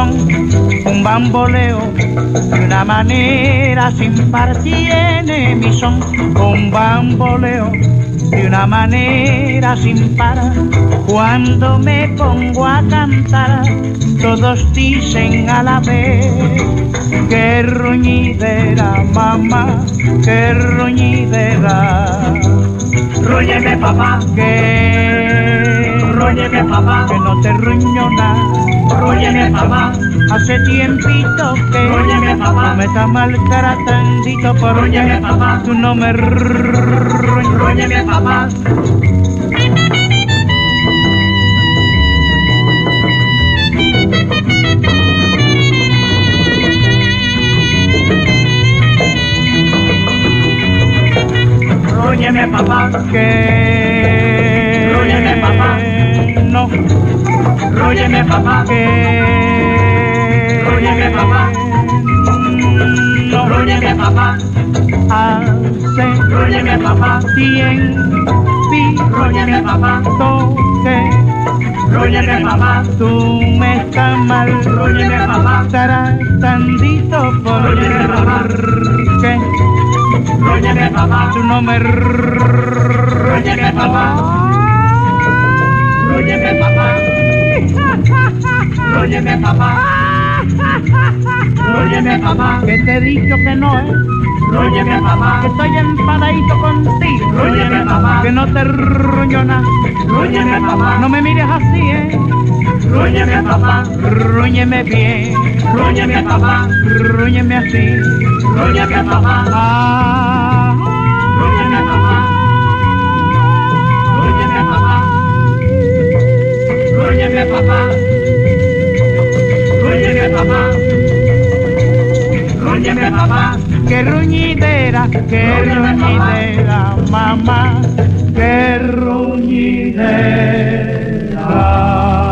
son, un bamboleo de una manera sin par tiene mi son, un bamboleo de una manera sin par. Cuando me pongo a cantar, todos dicen a la vez, qué ruñidera, mamá, qué ruñidera. Rúñeme papá, rúñeme papá, que no te ruño nada. rúñeme papá, Hace tiempito que Rúñeme, papá. no me está maltratandito porque Rúñeme, papá. tú no me rúñeme papá. Rúñeme papá, que Rúñeme, papá. no, rúñeme papá, que Rúñeme, papá. no, rúñeme papá, hace rúñeme papá, rúñeme papá, tiempito que rúñeme papá, tú me estás mal Rúñeme, papá. tratandito Rúñeme, papá. porque rúñeme papá, tú no me rúñeme papá, rúñeme papá, rúñeme papá, rúñeme papá, que te he dicho que no es, rúñeme papá, que estoy enfadadito contigo, Rúñeme, papá. que no te ruño nada, rúñeme papá, no me mires así, rúñeme papá, rúñeme bien, rúñeme papá, rúñeme así, rúñeme papá, ah, rúñeme papá, rúñeme papá, rúñeme papá, rúñeme papá, rúñeme papá, qué ruñidera, mamá, qué ruñidera.